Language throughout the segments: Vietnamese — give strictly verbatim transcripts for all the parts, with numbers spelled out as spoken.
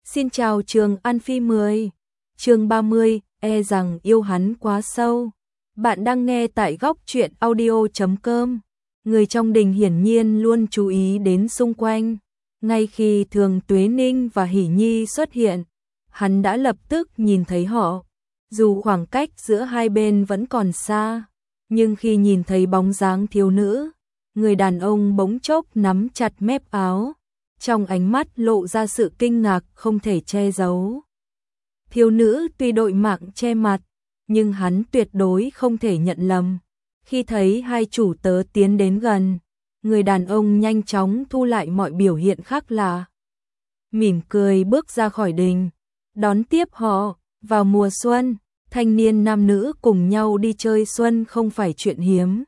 Xin chào Trường An Phi mười. Chương ba mươi, e rằng yêu hắn quá sâu. Bạn đang nghe tại góc truyện audio chấm com. Người trong đình hiển nhiên luôn chú ý đến xung quanh. Ngay khi Thường Tuế Ninh và Hỷ Nhi xuất hiện, hắn đã lập tức nhìn thấy họ. Dù khoảng cách giữa hai bên vẫn còn xa, nhưng khi nhìn thấy bóng dáng thiếu nữ, người đàn ông bỗng chốc nắm chặt mép áo, trong ánh mắt lộ ra sự kinh ngạc không thể che giấu. Thiếu nữ tuy đội mạng che mặt, nhưng hắn tuyệt đối không thể nhận lầm. Khi thấy hai chủ tớ tiến đến gần, người đàn ông nhanh chóng thu lại mọi biểu hiện khác lạ. Mỉm cười bước ra khỏi đình, đón tiếp họ. Vào mùa xuân, thanh niên nam nữ cùng nhau đi chơi xuân không phải chuyện hiếm.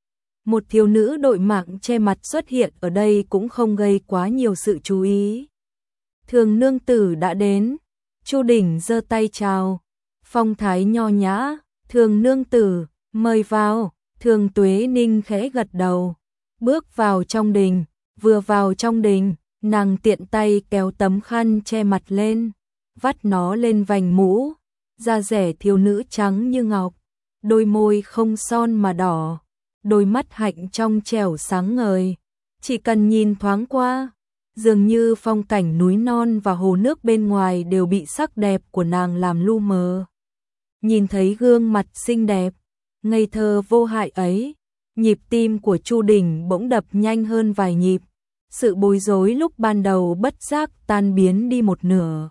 Một thiếu nữ đội mạng che mặt xuất hiện ở đây cũng không gây quá nhiều sự chú ý. Thường nương tử đã đến, Chu Đình giơ tay chào, phong thái nho nhã. Thường nương tử, mời vào. Thường Tuế Ninh khẽ gật đầu, bước vào trong đình. Vừa vào trong đình, nàng tiện tay kéo tấm khăn che mặt lên, vắt nó lên vành mũ. Da dẻ thiếu nữ trắng như ngọc, đôi môi không son mà đỏ, đôi mắt hạnh trong trẻo sáng ngời. Chỉ cần nhìn thoáng qua, dường như phong cảnh núi non và hồ nước bên ngoài đều bị sắc đẹp của nàng làm lu mờ. Nhìn thấy gương mặt xinh đẹp, ngây thơ vô hại ấy, nhịp tim của Chu Đình bỗng đập nhanh hơn vài nhịp. Sự bối rối lúc ban đầu bất giác tan biến đi một nửa.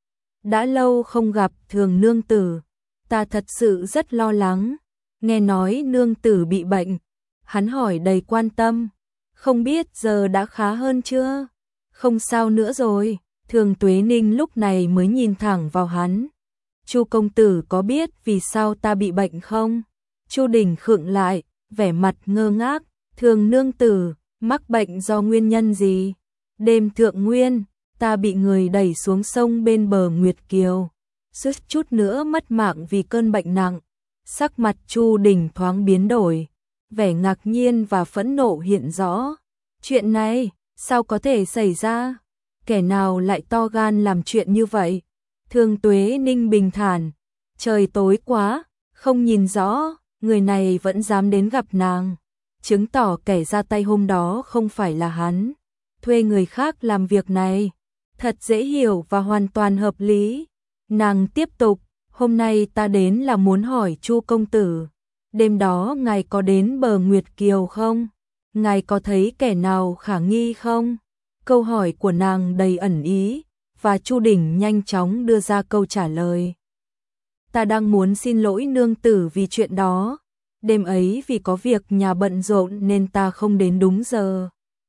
Đã lâu không gặp Thường nương tử, ta thật sự rất lo lắng. Nghe nói nương tử bị bệnh, hắn hỏi đầy quan tâm. Không biết giờ đã khá hơn chưa? Không sao nữa rồi. Thường Tuế Ninh lúc này mới nhìn thẳng vào hắn. Chu công tử có biết vì sao ta bị bệnh không? Chu Đình khựng lại, vẻ mặt ngơ ngác. Thường nương tử, mắc bệnh do nguyên nhân gì? Đêm thượng nguyên, ta bị người đẩy xuống sông bên bờ Nguyệt Kiều, suýt chút nữa mất mạng vì cơn bệnh nặng. Sắc mặt Chu Đình thoáng biến đổi, vẻ ngạc nhiên và phẫn nộ hiện rõ. Chuyện này, sao có thể xảy ra? Kẻ nào lại to gan làm chuyện như vậy? Thường Tuế Ninh bình thản, trời tối quá, không nhìn rõ, người này vẫn dám đến gặp nàng, chứng tỏ kẻ ra tay hôm đó không phải là hắn, thuê người khác làm việc này. Thật dễ hiểu và hoàn toàn hợp lý. Nàng tiếp tục, hôm nay ta đến là muốn hỏi Chu công tử, đêm đó ngài có đến bờ Nguyệt Kiều không? Ngài có thấy kẻ nào khả nghi không? Câu hỏi của nàng đầy ẩn ý, và Chu Đình nhanh chóng đưa ra câu trả lời. Ta đang muốn xin lỗi nương tử vì chuyện đó. Đêm ấy vì có việc nhà bận rộn nên ta không đến đúng giờ.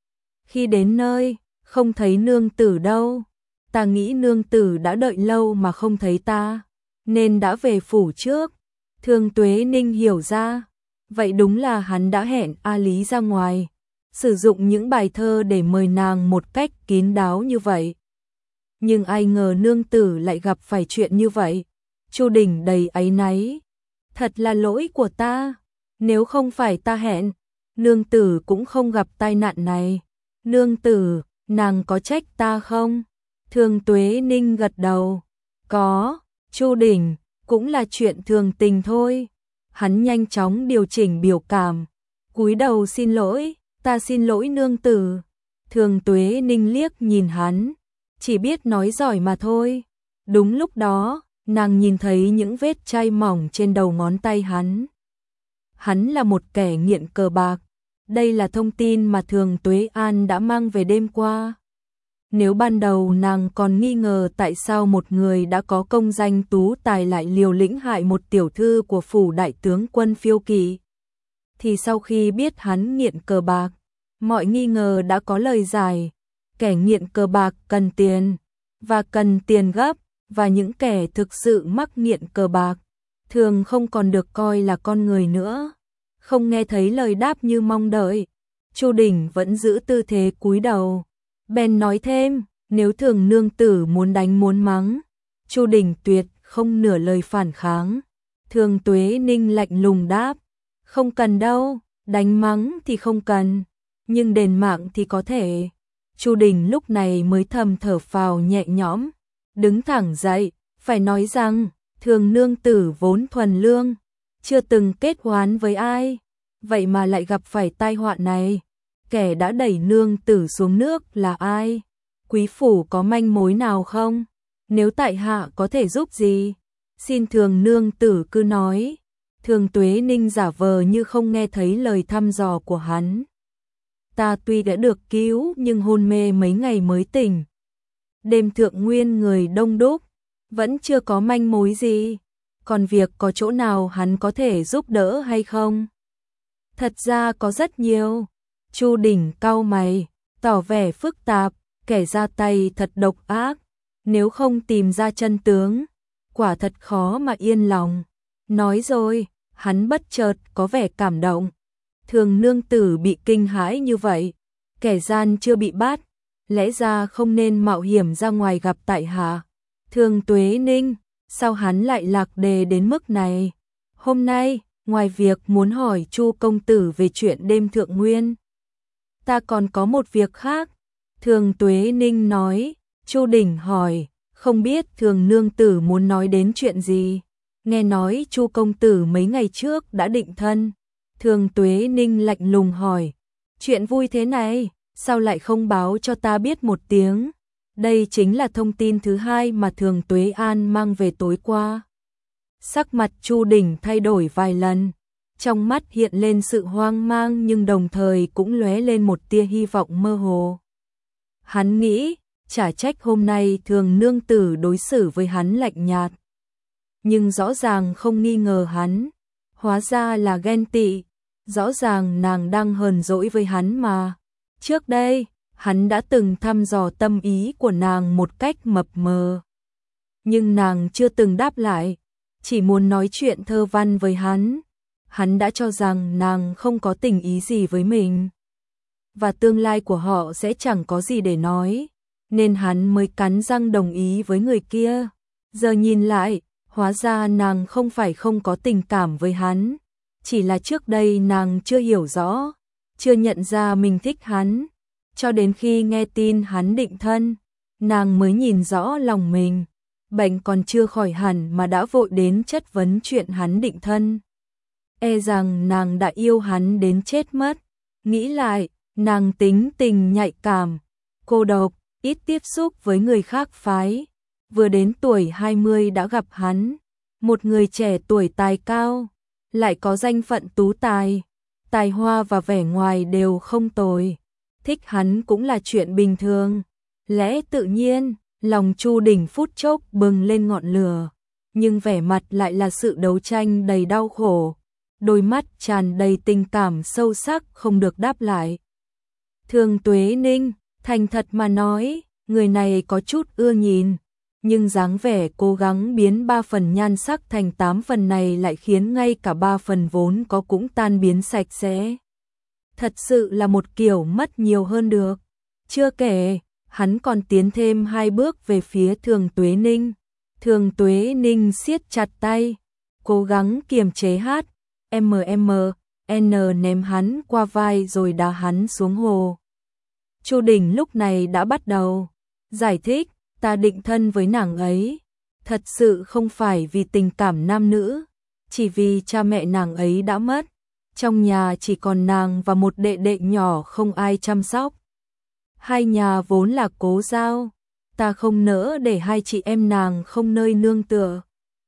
Khi đến nơi, không thấy nương tử đâu. Ta nghĩ nương tử đã đợi lâu mà không thấy ta, nên đã về phủ trước. Thường Tuế Ninh hiểu ra, vậy đúng là hắn đã hẹn A Lý ra ngoài, sử dụng những bài thơ để mời nàng một cách kín đáo như vậy. Nhưng ai ngờ nương tử lại gặp phải chuyện như vậy. Chu Đình đầy áy náy, thật là lỗi của ta, nếu không phải ta hẹn, nương tử cũng không gặp tai nạn này. Nương tử, nàng có trách ta không? Thường Tuế Ninh gật đầu. Có, Chu Đình, cũng là chuyện thường tình thôi. Hắn nhanh chóng điều chỉnh biểu cảm, cúi đầu xin lỗi, ta xin lỗi nương tử. Thường Tuế Ninh liếc nhìn hắn, chỉ biết nói giỏi mà thôi. Đúng lúc đó, nàng nhìn thấy những vết chai mỏng trên đầu ngón tay hắn. Hắn là một kẻ nghiện cờ bạc. Đây là thông tin mà Thường Tuế An đã mang về đêm qua. Nếu ban đầu nàng còn nghi ngờ tại sao một người đã có công danh tú tài lại liều lĩnh hại một tiểu thư của phủ đại tướng quân Phiêu Kỵ, thì sau khi biết hắn nghiện cờ bạc, mọi nghi ngờ đã có lời giải. Kẻ nghiện cờ bạc cần tiền, và cần tiền gấp, và những kẻ thực sự mắc nghiện cờ bạc thường không còn được coi là con người nữa. Không nghe thấy lời đáp như mong đợi, Chu Đình vẫn giữ tư thế cúi đầu. Bèn nói thêm, nếu Thường nương tử muốn đánh muốn mắng, Chu Đình tuyệt không nửa lời phản kháng. Thường Tuế Ninh lạnh lùng đáp, không cần đâu, đánh mắng thì không cần, nhưng đền mạng thì có thể. Chu Đình lúc này mới thầm thở phào nhẹ nhõm, đứng thẳng dậy, phải nói rằng, Thường nương tử vốn thuần lương, chưa từng kết oán với ai, vậy mà lại gặp phải tai họa này. Kẻ đã đẩy nương tử xuống nước là ai? Quý phủ có manh mối nào không? Nếu tại hạ có thể giúp gì, xin Thường nương tử cứ nói. Thường Tuế Ninh giả vờ như không nghe thấy lời thăm dò của hắn. Ta tuy đã được cứu nhưng hôn mê mấy ngày mới tỉnh. Đêm thượng nguyên người đông đúc, vẫn chưa có manh mối gì. Còn việc có chỗ nào hắn có thể giúp đỡ hay không? Thật ra có rất nhiều. Chu Đỉnh cau mày, tỏ vẻ phức tạp, kẻ ra tay thật độc ác. Nếu không tìm ra chân tướng, quả thật khó mà yên lòng. Nói rồi, hắn bất chợt có vẻ cảm động. Thường nương tử bị kinh hãi như vậy, kẻ gian chưa bị bắt, lẽ ra không nên mạo hiểm ra ngoài gặp tại hạ. Thường Tuế Ninh, sao hắn lại lạc đề đến mức này? Hôm nay, ngoài việc muốn hỏi Chu công tử về chuyện đêm thượng nguyên, ta còn có một việc khác. Thường Tuế Ninh nói. Chu Đỉnh hỏi, không biết Thường nương tử muốn nói đến chuyện gì? Nghe nói Chu công tử mấy ngày trước đã định thân. Thường Tuế Ninh lạnh lùng hỏi, chuyện vui thế này, sao lại không báo cho ta biết một tiếng? Đây chính là thông tin thứ hai mà Thường Tuế An mang về tối qua. Sắc mặt Chu Đỉnh thay đổi vài lần, trong mắt hiện lên sự hoang mang nhưng đồng thời cũng lóe lên một tia hy vọng mơ hồ. Hắn nghĩ, chả trách hôm nay Thường nương tử đối xử với hắn lạnh nhạt. Nhưng rõ ràng không nghi ngờ hắn, hóa ra là ghen tị, rõ ràng nàng đang hờn dỗi với hắn mà. Trước đây, hắn đã từng thăm dò tâm ý của nàng một cách mập mờ. Nhưng nàng chưa từng đáp lại, chỉ muốn nói chuyện thơ văn với hắn. Hắn đã cho rằng nàng không có tình ý gì với mình, và tương lai của họ sẽ chẳng có gì để nói, nên hắn mới cắn răng đồng ý với người kia. Giờ nhìn lại, hóa ra nàng không phải không có tình cảm với hắn, chỉ là trước đây nàng chưa hiểu rõ, chưa nhận ra mình thích hắn. Cho đến khi nghe tin hắn định thân, nàng mới nhìn rõ lòng mình, bệnh còn chưa khỏi hẳn mà đã vội đến chất vấn chuyện hắn định thân. E rằng nàng đã yêu hắn đến chết mất. Nghĩ lại, nàng tính tình nhạy cảm, cô độc, ít tiếp xúc với người khác phái. Vừa đến tuổi hai mươi đã gặp hắn, một người trẻ tuổi tài cao, lại có danh phận tú tài, tài hoa và vẻ ngoài đều không tồi. Thích hắn cũng là chuyện bình thường, lẽ tự nhiên. Lòng Chu Đỉnh phút chốc bừng lên ngọn lửa, nhưng vẻ mặt lại là sự đấu tranh đầy đau khổ, đôi mắt tràn đầy tình cảm sâu sắc không được đáp lại. Thường Tuế Ninh, thành thật mà nói, người này có chút ưa nhìn, nhưng dáng vẻ cố gắng biến ba phần nhan sắc thành tám phần này lại khiến ngay cả ba phần vốn có cũng tan biến sạch sẽ. Thật sự là một kiểu mất nhiều hơn được. Chưa kể, hắn còn tiến thêm hai bước về phía Thường Tuế Ninh. Thường Tuế Ninh siết chặt tay, cố gắng kiềm chế hát, em em en ném hắn qua vai rồi đá hắn xuống hồ. Chu Đỉnh lúc này đã bắt đầu giải thích, ta định thân với nàng ấy, thật sự không phải vì tình cảm nam nữ, chỉ vì cha mẹ nàng ấy đã mất, trong nhà chỉ còn nàng và một đệ đệ nhỏ không ai chăm sóc. Hai nhà vốn là cố giao, ta không nỡ để hai chị em nàng không nơi nương tựa,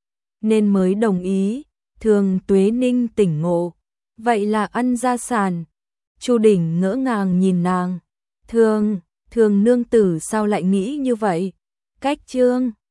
nên mới đồng ý. Thường Tuế Ninh tỉnh ngộ, vậy là ăn gia sản. Chu Đỉnh ngỡ ngàng nhìn nàng, thường, thường nương tử sao lại nghĩ như vậy? Cách chương